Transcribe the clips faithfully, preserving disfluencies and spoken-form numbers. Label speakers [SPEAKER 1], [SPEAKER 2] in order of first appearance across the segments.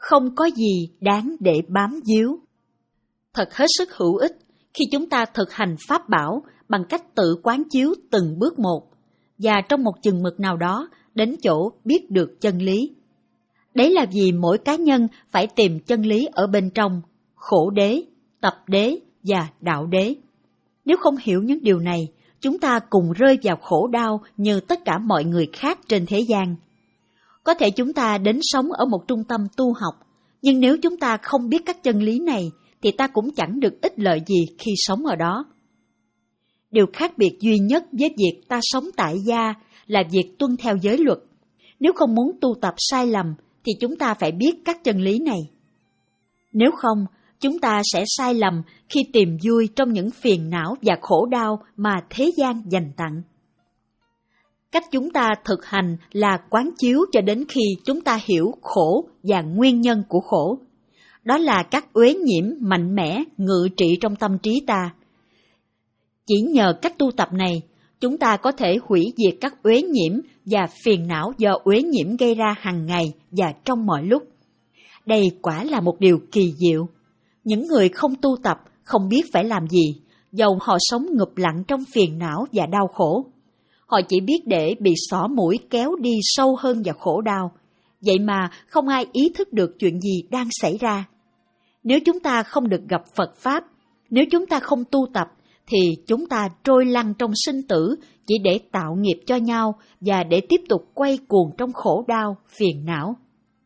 [SPEAKER 1] không có gì đáng để bám víu. Thật hết sức hữu ích khi chúng ta thực hành pháp bảo bằng cách tự quán chiếu từng bước một, và trong một chừng mực nào đó đến chỗ biết được chân lý. Đấy là vì mỗi cá nhân phải tìm chân lý ở bên trong, khổ đế, tập đế và đạo đế. Nếu không hiểu những điều này, chúng ta cùng rơi vào khổ đau như tất cả mọi người khác trên thế gian. Có thể chúng ta đến sống ở một trung tâm tu học, nhưng nếu chúng ta không biết các chân lý này, thì ta cũng chẳng được ích lợi gì khi sống ở đó. Điều khác biệt duy nhất với việc ta sống tại gia là việc tuân theo giới luật. Nếu không muốn tu tập sai lầm, thì chúng ta phải biết các chân lý này. Nếu không, chúng ta sẽ sai lầm khi tìm vui trong những phiền não và khổ đau mà thế gian dành tặng. Cách chúng ta thực hành là quán chiếu cho đến khi chúng ta hiểu khổ và nguyên nhân của khổ. Đó là các uế nhiễm mạnh mẽ ngự trị trong tâm trí ta. Chỉ nhờ cách tu tập này, chúng ta có thể hủy diệt các uế nhiễm và phiền não do uế nhiễm gây ra hàng ngày và trong mọi lúc. Đây quả là một điều kỳ diệu. Những người không tu tập không biết phải làm gì, dầu họ sống ngụp lặng trong phiền não và đau khổ. Họ chỉ biết để bị xỏ mũi kéo đi sâu hơn vào khổ đau. Vậy mà không ai ý thức được chuyện gì đang xảy ra. Nếu chúng ta không được gặp Phật Pháp, nếu chúng ta không tu tập, thì chúng ta trôi lăn trong sinh tử chỉ để tạo nghiệp cho nhau và để tiếp tục quay cuồng trong khổ đau, phiền não.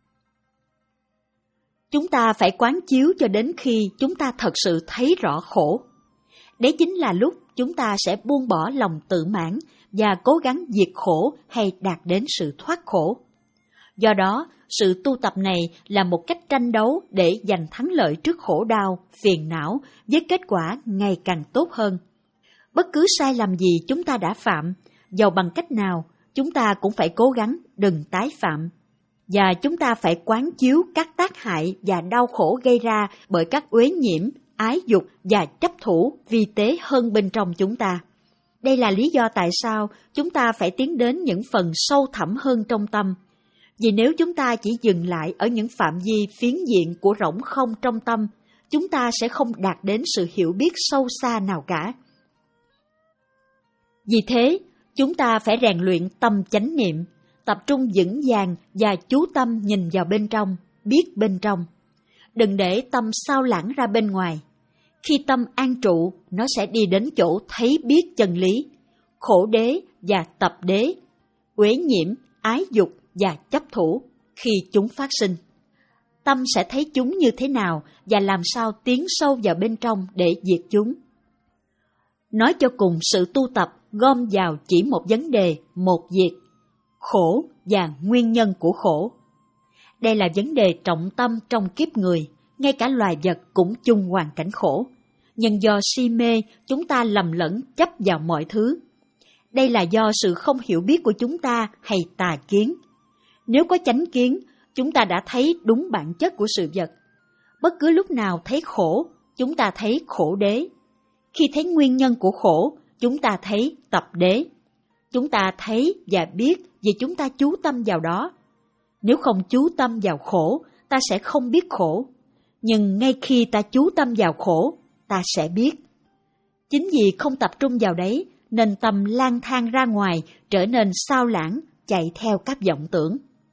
[SPEAKER 1] Chúng ta phải quán chiếu cho đến khi chúng ta thật sự thấy rõ khổ. Đấy chính là lúc chúng ta sẽ buông bỏ lòng tự mãn và cố gắng diệt khổ hay đạt đến sự thoát khổ. Do đó, sự tu tập này là một cách tranh đấu để giành thắng lợi trước khổ đau, phiền não với kết quả ngày càng tốt hơn. Bất cứ sai lầm gì chúng ta đã phạm, dầu bằng cách nào, chúng ta cũng phải cố gắng đừng tái phạm. Và chúng ta phải quán chiếu các tác hại và đau khổ gây ra bởi các uế nhiễm, ái dục và chấp thủ vi tế hơn bên trong chúng ta. Đây là lý do tại sao chúng ta phải tiến đến những phần sâu thẳm hơn trong tâm. Vì nếu chúng ta chỉ dừng lại ở những phạm vi phiến diện của rỗng không trong tâm, chúng ta sẽ không đạt đến sự hiểu biết sâu xa nào cả. Vì thế, chúng ta phải rèn luyện tâm chánh niệm, tập trung vững vàng và chú tâm nhìn vào bên trong, biết bên trong. Đừng để tâm sao lãng ra bên ngoài. Khi tâm an trụ, nó sẽ đi đến chỗ thấy biết chân lý, khổ đế và tập đế, uế nhiễm, ái dục và chấp thủ khi chúng phát sinh. Tâm sẽ thấy chúng như thế nào và làm sao tiến sâu vào bên trong để diệt chúng. Nói cho cùng, sự tu tập gom vào chỉ một vấn đề, một việc, khổ và nguyên nhân của khổ. Đây là vấn đề trọng tâm trong kiếp người, ngay cả loài vật cũng chung hoàn cảnh khổ. Nhưng do si mê, chúng ta lầm lẫn chấp vào mọi thứ. Đây là do sự không hiểu biết của chúng ta hay tà kiến. Nếu có chánh kiến, chúng ta đã thấy đúng bản chất của sự vật. Bất cứ lúc nào thấy khổ, chúng ta thấy khổ đế. Khi thấy nguyên nhân của khổ, chúng ta thấy tập đế. Chúng ta thấy và biết vì chúng ta chú tâm vào đó. Nếu không chú tâm vào khổ, ta sẽ không biết khổ. Nhưng ngay khi ta chú tâm vào khổ, ta sẽ biết. Chính vì không tập trung vào đấy, nên tâm lang thang ra ngoài, trở nên sao lãng, chạy theo các vọng tưởng.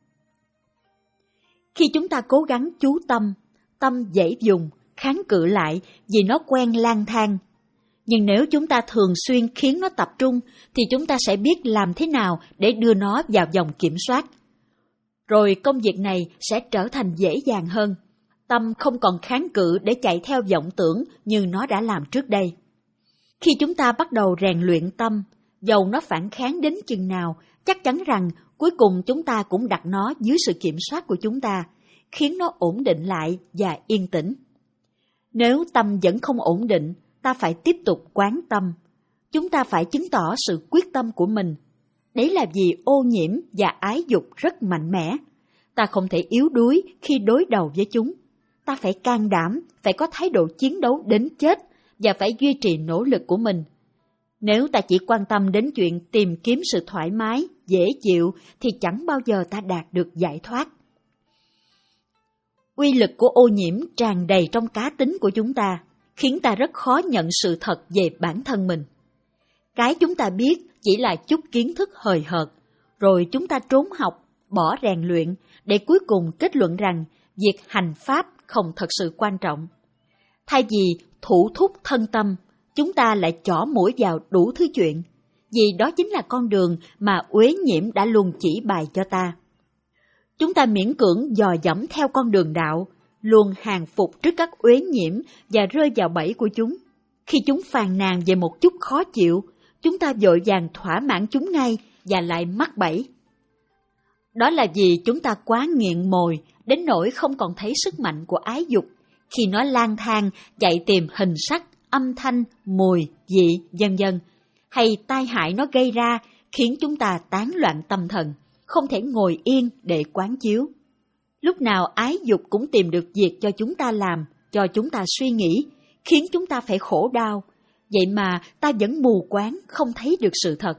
[SPEAKER 1] Khi chúng ta cố gắng chú tâm, tâm dễ dùng, kháng cự lại vì nó quen lang thang. Nhưng nếu chúng ta thường xuyên khiến nó tập trung, thì chúng ta sẽ biết làm thế nào để đưa nó vào vòng kiểm soát. Rồi công việc này sẽ trở thành dễ dàng hơn. Tâm không còn kháng cự để chạy theo vọng tưởng như nó đã làm trước đây. Khi chúng ta bắt đầu rèn luyện tâm, dầu nó phản kháng đến chừng nào, chắc chắn rằng cuối cùng chúng ta cũng đặt nó dưới sự kiểm soát của chúng ta, khiến nó ổn định lại và yên tĩnh. Nếu tâm vẫn không ổn định, ta phải tiếp tục quán tâm. Chúng ta phải chứng tỏ sự quyết tâm của mình. Đấy là vì ô nhiễm và ái dục rất mạnh mẽ. Ta không thể yếu đuối khi đối đầu với chúng. Ta phải can đảm, phải có thái độ chiến đấu đến chết và phải duy trì nỗ lực của mình. Nếu ta chỉ quan tâm đến chuyện tìm kiếm sự thoải mái, dễ chịu, thì chẳng bao giờ ta đạt được giải thoát. Uy lực của ô nhiễm tràn đầy trong cá tính của chúng ta, khiến ta rất khó nhận sự thật về bản thân mình. Cái chúng ta biết chỉ là chút kiến thức hời hợt, rồi chúng ta trốn học, bỏ rèn luyện, để cuối cùng kết luận rằng việc hành pháp không thật sự quan trọng. Thay vì thủ thúc thân tâm, chúng ta lại chỏ mũi vào đủ thứ chuyện, vì đó chính là con đường mà uế nhiễm đã luôn chỉ bày cho ta. Chúng ta miễn cưỡng dò dẫm theo con đường đạo, luôn hàng phục trước các uế nhiễm và rơi vào bẫy của chúng. Khi chúng phàn nàn về một chút khó chịu, chúng ta vội vàng thỏa mãn chúng ngay và lại mắc bẫy. Đó là vì chúng ta quá nghiện mồi đến nỗi không còn thấy sức mạnh của ái dục khi nó lang thang chạy tìm hình sắc, âm thanh, mùi, vị, vân vân, hay tai hại nó gây ra khiến chúng ta tán loạn tâm thần, không thể ngồi yên để quán chiếu. Lúc nào ái dục cũng tìm được việc cho chúng ta làm, cho chúng ta suy nghĩ, khiến chúng ta phải khổ đau, vậy mà ta vẫn mù quáng không thấy được sự thật.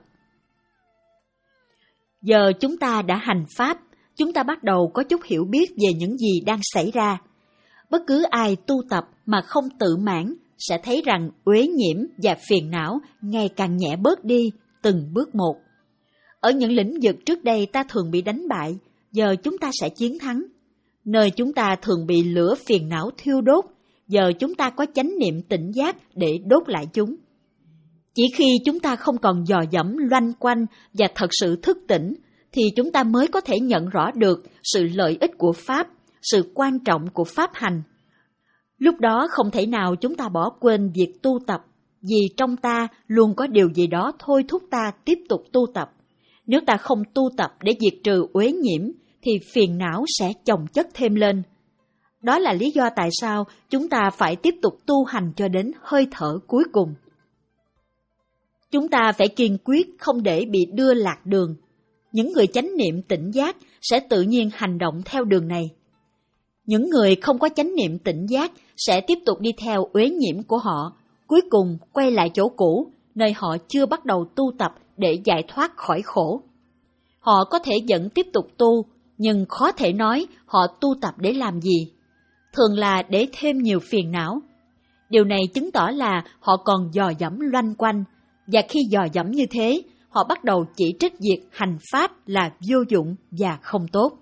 [SPEAKER 1] Giờ chúng ta đã hành pháp, chúng ta bắt đầu có chút hiểu biết về những gì đang xảy ra. Bất cứ ai tu tập mà không tự mãn sẽ thấy rằng uế nhiễm và phiền não ngày càng nhẹ bớt đi, từng bước một. Ở những lĩnh vực trước đây ta thường bị đánh bại, giờ chúng ta sẽ chiến thắng. Nơi chúng ta thường bị lửa phiền não thiêu đốt, giờ chúng ta có chánh niệm tỉnh giác để đốt lại chúng. Chỉ khi chúng ta không còn dò dẫm loanh quanh và thật sự thức tỉnh, thì chúng ta mới có thể nhận rõ được sự lợi ích của Pháp, sự quan trọng của Pháp hành. Lúc đó không thể nào chúng ta bỏ quên việc tu tập, vì trong ta luôn có điều gì đó thôi thúc ta tiếp tục tu tập. Nếu ta không tu tập để diệt trừ uế nhiễm, thì phiền não sẽ chồng chất thêm lên. Đó là lý do tại sao chúng ta phải tiếp tục tu hành cho đến hơi thở cuối cùng. Chúng ta phải kiên quyết không để bị đưa lạc đường. Những người chánh niệm tỉnh giác sẽ tự nhiên hành động theo đường này. Những người không có chánh niệm tỉnh giác sẽ tiếp tục đi theo uế nhiễm của họ, cuối cùng quay lại chỗ cũ, nơi họ chưa bắt đầu tu tập để giải thoát khỏi khổ. Họ có thể vẫn tiếp tục tu, nhưng khó thể nói họ tu tập để làm gì. Thường là để thêm nhiều phiền não. Điều này chứng tỏ là họ còn dò dẫm loanh quanh, và khi dò dẫm như thế, họ bắt đầu chỉ trích việc hành pháp là vô dụng và không tốt.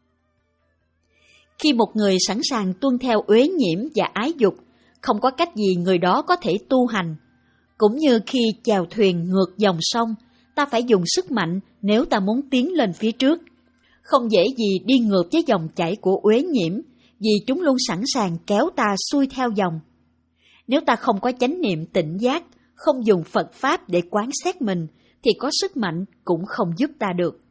[SPEAKER 1] Khi một người sẵn sàng tuân theo uế nhiễm và ái dục, không có cách gì người đó có thể tu hành. Cũng như khi chèo thuyền ngược dòng sông, ta phải dùng sức mạnh nếu ta muốn tiến lên phía trước. Không dễ gì đi ngược với dòng chảy của uế nhiễm, vì chúng luôn sẵn sàng kéo ta xuôi theo dòng. Nếu ta không có chánh niệm tỉnh giác, không dùng Phật Pháp để quán xét mình, thì có sức mạnh cũng không giúp ta được.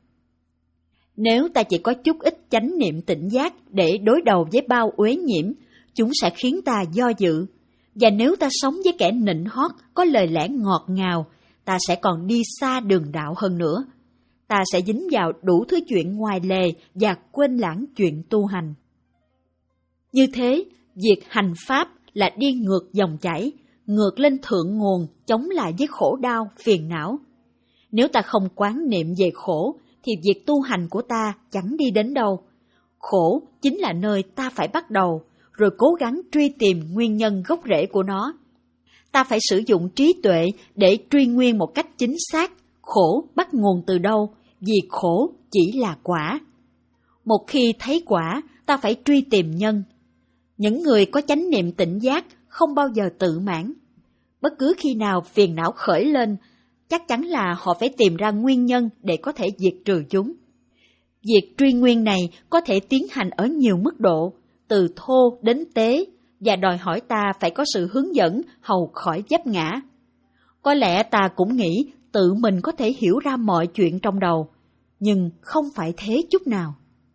[SPEAKER 1] Nếu ta chỉ có chút ít chánh niệm tỉnh giác để đối đầu với bao uế nhiễm, chúng sẽ khiến ta do dự. Và nếu ta sống với kẻ nịnh hót, có lời lẽ ngọt ngào, ta sẽ còn đi xa đường đạo hơn nữa. Ta sẽ dính vào đủ thứ chuyện ngoài lề và quên lãng chuyện tu hành. Như thế, việc hành pháp là đi ngược dòng chảy, ngược lên thượng nguồn, chống lại với khổ đau, phiền não. Nếu ta không quán niệm về khổ, thì việc tu hành của ta chẳng đi đến đâu. Khổ chính là nơi ta phải bắt đầu, rồi cố gắng truy tìm nguyên nhân gốc rễ của nó. Ta phải sử dụng trí tuệ để truy nguyên một cách chính xác khổ bắt nguồn từ đâu, vì khổ chỉ là quả. Một khi thấy quả, ta phải truy tìm nhân. Những người có chánh niệm tỉnh giác không bao giờ tự mãn. Bất cứ khi nào phiền não khởi lên, chắc chắn là họ phải tìm ra nguyên nhân để có thể diệt trừ chúng. Việc truy nguyên này có thể tiến hành ở nhiều mức độ, từ thô đến tế, và đòi hỏi ta phải có sự hướng dẫn hầu khỏi vấp ngã. Có lẽ ta cũng nghĩ tự mình có thể hiểu ra mọi chuyện trong đầu, nhưng không phải thế chút nào.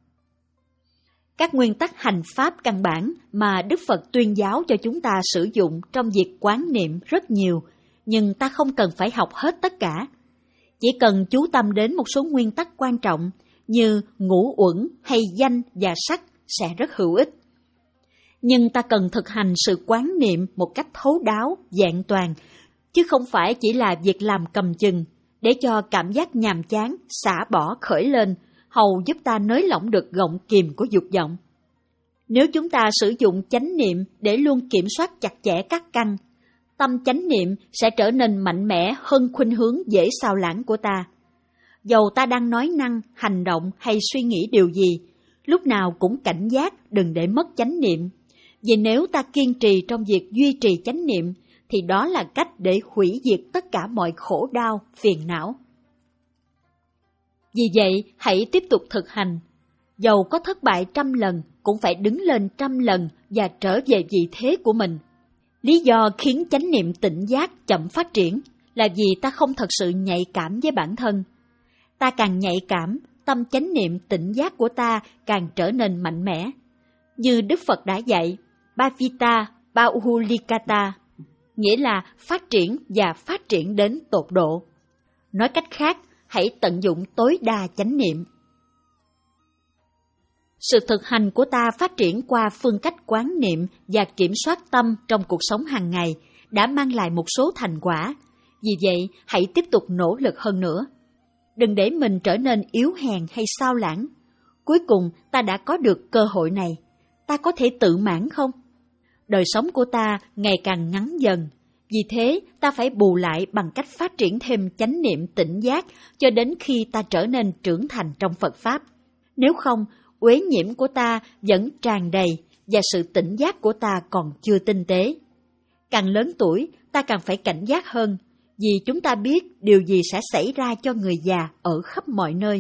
[SPEAKER 1] Các nguyên tắc hành pháp căn bản mà Đức Phật tuyên giáo cho chúng ta sử dụng trong việc quán niệm rất nhiều, nhưng ta không cần phải học hết tất cả. Chỉ cần chú tâm đến một số nguyên tắc quan trọng như ngũ uẩn hay danh và sắc sẽ rất hữu ích. Nhưng ta cần thực hành sự quán niệm một cách thấu đáo, vẹn toàn, chứ không phải chỉ là việc làm cầm chừng, để cho cảm giác nhàm chán, xả bỏ khởi lên, hầu giúp ta nới lỏng được gọng kìm của dục vọng. Nếu chúng ta sử dụng chánh niệm để luôn kiểm soát chặt chẽ các căn, tâm chánh niệm sẽ trở nên mạnh mẽ hơn khuynh hướng dễ xao lãng của ta. Dầu ta đang nói năng, hành động hay suy nghĩ điều gì, lúc nào cũng cảnh giác đừng để mất chánh niệm. Vì nếu ta kiên trì trong việc duy trì chánh niệm, thì đó là cách để hủy diệt tất cả mọi khổ đau, phiền não. Vì vậy, hãy tiếp tục thực hành. Dầu có thất bại trăm lần, cũng phải đứng lên trăm lần và trở về vị thế của mình. Lý do khiến chánh niệm tỉnh giác chậm phát triển là vì ta không thật sự nhạy cảm với bản thân. Ta càng nhạy cảm, tâm chánh niệm tỉnh giác của ta càng trở nên mạnh mẽ. Như Đức Phật đã dạy, Bhavita Bahulikata, nghĩa là phát triển và phát triển đến tột độ. Nói cách khác, hãy tận dụng tối đa chánh niệm. Sự thực hành của ta phát triển qua phương cách quán niệm và kiểm soát tâm trong cuộc sống hàng ngày đã mang lại một số thành quả. Vì vậy, hãy tiếp tục nỗ lực hơn nữa. Đừng để mình trở nên yếu hèn hay xao lãng. Cuối cùng, ta đã có được cơ hội này. Ta có thể tự mãn không? Đời sống của ta ngày càng ngắn dần. Vì thế, ta phải bù lại bằng cách phát triển thêm chánh niệm tỉnh giác cho đến khi ta trở nên trưởng thành trong Phật Pháp. Nếu không, uế nhiễm của ta vẫn tràn đầy và sự tỉnh giác của ta còn chưa tinh tế. Càng lớn tuổi, ta càng phải cảnh giác hơn, vì chúng ta biết điều gì sẽ xảy ra cho người già ở khắp mọi nơi.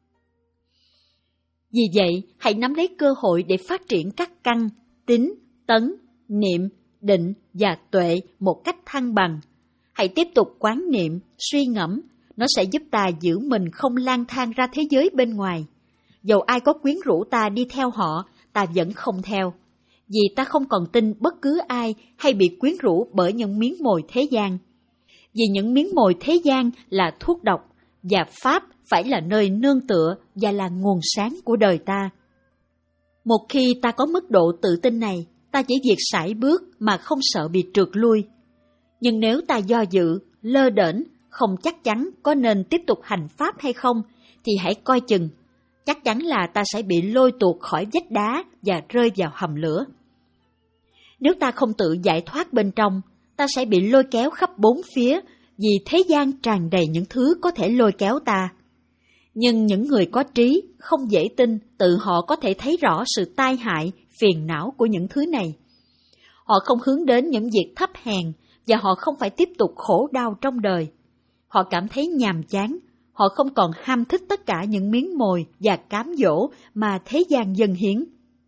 [SPEAKER 1] Vì vậy, hãy nắm lấy cơ hội để phát triển các căn, tín, tấn, niệm, định và tuệ một cách thăng bằng. Hãy tiếp tục quán niệm, suy ngẫm, nó sẽ giúp ta giữ mình không lang thang ra thế giới bên ngoài. Dầu ai có quyến rũ ta đi theo họ, ta vẫn không theo, vì ta không còn tin bất cứ ai hay bị quyến rũ bởi những miếng mồi thế gian. Vì những miếng mồi thế gian là thuốc độc, và Pháp phải là nơi nương tựa và là nguồn sáng của đời ta. Một khi ta có mức độ tự tin này, ta chỉ việc sải bước mà không sợ bị trượt lui. Nhưng nếu ta do dự, lơ đễnh, không chắc chắn có nên tiếp tục hành Pháp hay không, thì hãy coi chừng. Chắc chắn là ta sẽ bị lôi tuột khỏi vách đá và rơi vào hầm lửa. Nếu ta không tự giải thoát bên trong, ta sẽ bị lôi kéo khắp bốn phía, vì thế gian tràn đầy những thứ có thể lôi kéo ta. Nhưng những người có trí không dễ tin tự họ có thể thấy rõ sự tai hại, phiền não của những thứ này. Họ không hướng đến những việc thấp hèn và họ không phải tiếp tục khổ đau trong đời. Họ cảm thấy nhàm chán, họ không còn ham thích tất cả những miếng mồi và cám dỗ mà thế gian dâng hiến.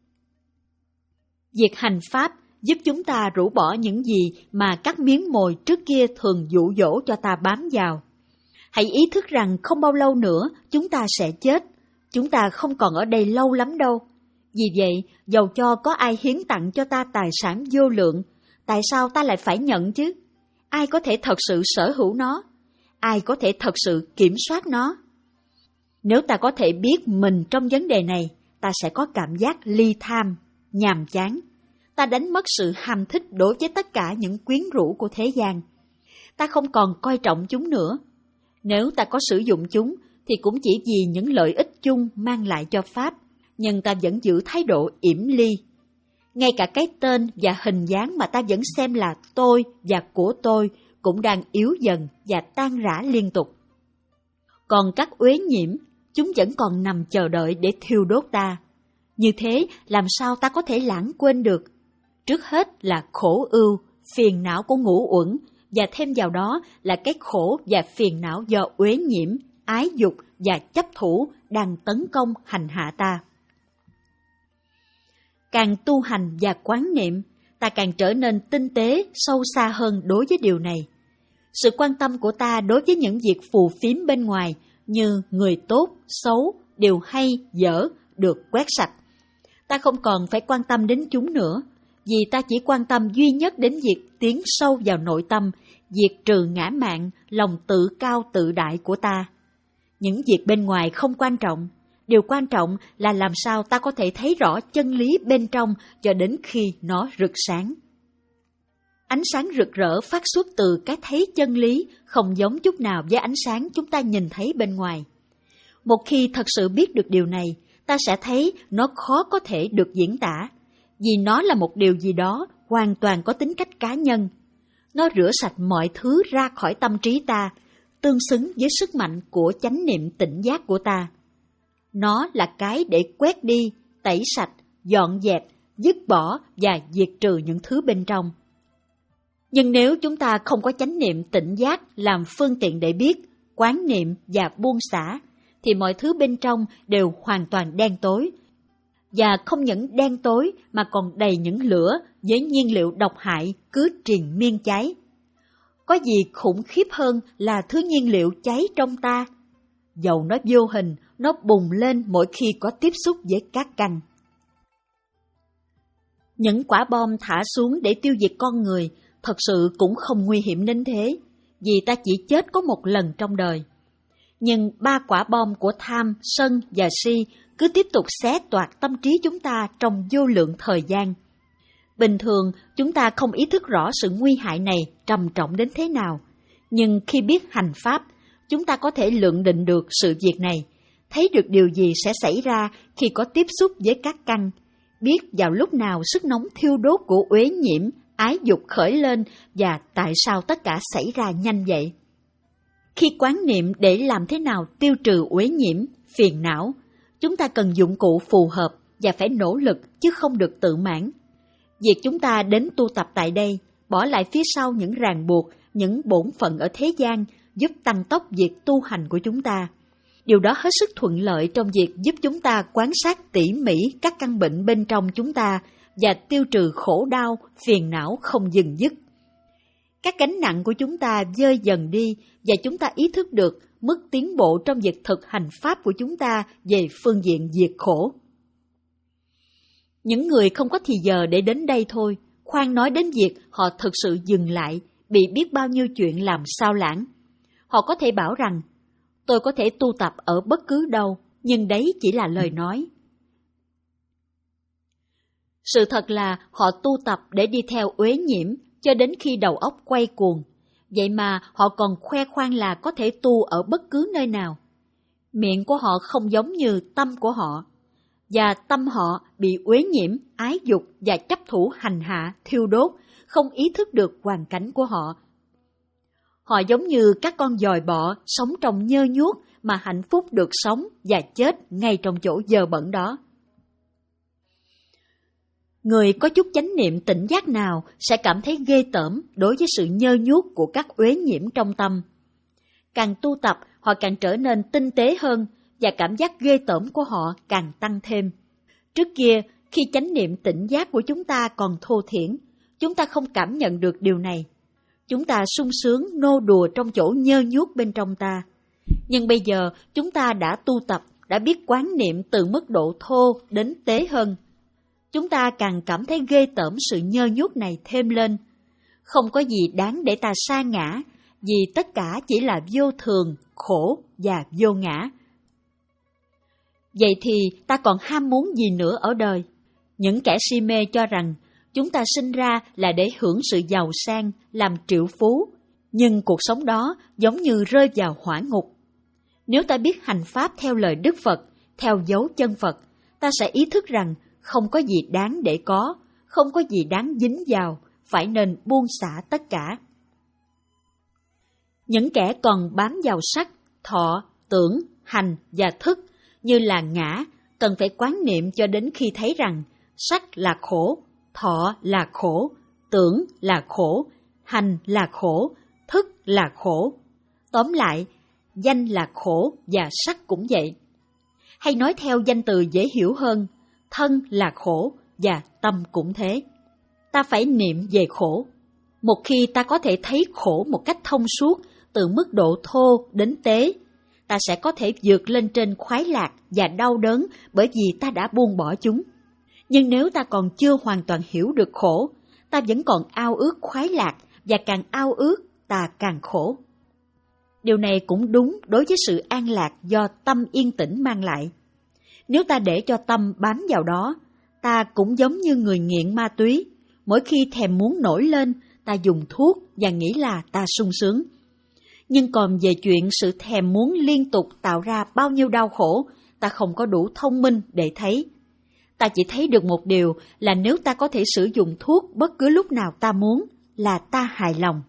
[SPEAKER 1] Việc hành Pháp giúp chúng ta rũ bỏ những gì mà các miếng mồi trước kia thường dụ dỗ cho ta bám vào. Hãy ý thức rằng không bao lâu nữa chúng ta sẽ chết. Chúng ta không còn ở đây lâu lắm đâu. Vì vậy, dầu cho có ai hiến tặng cho ta tài sản vô lượng, tại sao ta lại phải nhận chứ? Ai có thể thật sự sở hữu nó? Ai có thể thật sự kiểm soát nó? Nếu ta có thể biết mình trong vấn đề này, ta sẽ có cảm giác ly tham, nhàm chán. Ta đánh mất sự ham thích đối với tất cả những quyến rũ của thế gian. Ta không còn coi trọng chúng nữa. Nếu ta có sử dụng chúng, thì cũng chỉ vì những lợi ích chung mang lại cho Pháp, nhưng ta vẫn giữ thái độ yểm ly. Ngay cả cái tên và hình dáng mà ta vẫn xem là tôi và của tôi cũng đang yếu dần và tan rã liên tục. Còn các uế nhiễm, chúng vẫn còn nằm chờ đợi để thiêu đốt ta. Như thế, làm sao ta có thể lãng quên được? Trước hết là khổ ưu, phiền não của ngũ uẩn, và thêm vào đó là cái khổ và phiền não do uế nhiễm, ái dục và chấp thủ đang tấn công hành hạ ta. Càng tu hành và quán niệm, ta càng trở nên tinh tế, sâu xa hơn đối với điều này. Sự quan tâm của ta đối với những việc phù phiếm bên ngoài như người tốt, xấu, điều hay, dở được quét sạch. Ta không còn phải quan tâm đến chúng nữa, vì ta chỉ quan tâm duy nhất đến việc tiến sâu vào nội tâm, diệt trừ ngã mạn, lòng tự cao tự đại của ta. Những việc bên ngoài không quan trọng, điều quan trọng là làm sao ta có thể thấy rõ chân lý bên trong cho đến khi nó rực sáng. Ánh sáng rực rỡ phát xuất từ cái thấy chân lý không giống chút nào với ánh sáng chúng ta nhìn thấy bên ngoài. Một khi thật sự biết được điều này, ta sẽ thấy nó khó có thể được diễn tả, vì nó là một điều gì đó hoàn toàn có tính cách cá nhân. Nó rửa sạch mọi thứ ra khỏi tâm trí ta, tương xứng với sức mạnh của chánh niệm tỉnh giác của ta. Nó là cái để quét đi, tẩy sạch, dọn dẹp, dứt bỏ và diệt trừ những thứ bên trong. Nhưng nếu chúng ta không có chánh niệm tỉnh giác làm phương tiện để biết, quán niệm và buông xả, thì mọi thứ bên trong đều hoàn toàn đen tối. Và không những đen tối mà còn đầy những lửa với nhiên liệu độc hại cứ triền miên cháy. Có gì khủng khiếp hơn là thứ nhiên liệu cháy trong ta? Dầu nó vô hình, nó bùng lên mỗi khi có tiếp xúc với các căn. Những quả bom thả xuống để tiêu diệt con người thật sự cũng không nguy hiểm đến thế, vì ta chỉ chết có một lần trong đời. Nhưng ba quả bom của tham, sân và si cứ tiếp tục xé toạc tâm trí chúng ta trong vô lượng thời gian. Bình thường, chúng ta không ý thức rõ sự nguy hại này trầm trọng đến thế nào. Nhưng khi biết hành pháp, chúng ta có thể lượng định được sự việc này, thấy được điều gì sẽ xảy ra khi có tiếp xúc với các căn, biết vào lúc nào sức nóng thiêu đốt của uế nhiễm, ái dục khởi lên và tại sao tất cả xảy ra nhanh vậy. Khi quán niệm để làm thế nào tiêu trừ uế nhiễm, phiền não, chúng ta cần dụng cụ phù hợp và phải nỗ lực chứ không được tự mãn. Việc chúng ta đến tu tập tại đây, bỏ lại phía sau những ràng buộc, những bổn phận ở thế gian, giúp tăng tốc việc tu hành của chúng ta. Điều đó hết sức thuận lợi trong việc giúp chúng ta quan sát tỉ mỉ các căn bệnh bên trong chúng ta và tiêu trừ khổ đau, phiền não không dừng dứt. Các gánh nặng của chúng ta dơi dần đi và chúng ta ý thức được mức tiến bộ trong việc thực hành pháp của chúng ta về phương diện diệt khổ. Những người không có thì giờ để đến đây thôi, khoan nói đến việc họ thực sự dừng lại, bị biết bao nhiêu chuyện làm sao lãng. Họ có thể bảo rằng, tôi có thể tu tập ở bất cứ đâu, nhưng đấy chỉ là lời nói. Sự thật là họ tu tập để đi theo uế nhiễm, cho đến khi đầu óc quay cuồng. Vậy mà họ còn khoe khoang là có thể tu ở bất cứ nơi nào. Miệng của họ không giống như tâm của họ. Và tâm họ bị uế nhiễm, ái dục và chấp thủ hành hạ, thiêu đốt, không ý thức được hoàn cảnh của họ. Họ giống như các con giòi bọ sống trong nhơ nhuốc mà hạnh phúc được sống và chết ngay trong chỗ dơ bẩn đó. Người có chút chánh niệm tỉnh giác nào sẽ cảm thấy ghê tởm đối với sự nhơ nhuốc của các uế nhiễm trong tâm. Càng tu tập, họ càng trở nên tinh tế hơn và cảm giác ghê tởm của họ càng tăng thêm. Trước kia, khi chánh niệm tỉnh giác của chúng ta còn thô thiển, chúng ta không cảm nhận được điều này. Chúng ta sung sướng nô đùa trong chỗ nhơ nhuốc bên trong ta. Nhưng bây giờ, chúng ta đã tu tập, đã biết quán niệm từ mức độ thô đến tế hơn. Chúng ta càng cảm thấy ghê tởm sự nhơ nhuốc này thêm lên. Không có gì đáng để ta sa ngã, vì tất cả chỉ là vô thường, khổ và vô ngã. Vậy thì ta còn ham muốn gì nữa ở đời? Những kẻ si mê cho rằng chúng ta sinh ra là để hưởng sự giàu sang, làm triệu phú, nhưng cuộc sống đó giống như rơi vào hỏa ngục. Nếu ta biết hành pháp theo lời Đức Phật, theo dấu chân Phật, ta sẽ ý thức rằng không có gì đáng để có, không có gì đáng dính vào, phải nên buông xả tất cả. Những kẻ còn bám vào sắc, thọ, tưởng, hành và thức như là ngã, cần phải quán niệm cho đến khi thấy rằng sắc là khổ, thọ là khổ, tưởng là khổ, hành là khổ, thức là khổ. Tóm lại, danh là khổ và sắc cũng vậy. Hay nói theo danh từ dễ hiểu hơn, thân là khổ và tâm cũng thế. Ta phải niệm về khổ. Một khi ta có thể thấy khổ một cách thông suốt từ mức độ thô đến tế, ta sẽ có thể vượt lên trên khoái lạc và đau đớn bởi vì ta đã buông bỏ chúng. Nhưng nếu ta còn chưa hoàn toàn hiểu được khổ, ta vẫn còn ao ước khoái lạc và càng ao ước ta càng khổ. Điều này cũng đúng đối với sự an lạc do tâm yên tĩnh mang lại. Nếu ta để cho tâm bám vào đó, ta cũng giống như người nghiện ma túy. Mỗi khi thèm muốn nổi lên, ta dùng thuốc và nghĩ là ta sung sướng. Nhưng còn về chuyện sự thèm muốn liên tục tạo ra bao nhiêu đau khổ, ta không có đủ thông minh để thấy. Ta chỉ thấy được một điều là nếu ta có thể sử dụng thuốc bất cứ lúc nào ta muốn, là ta hài lòng.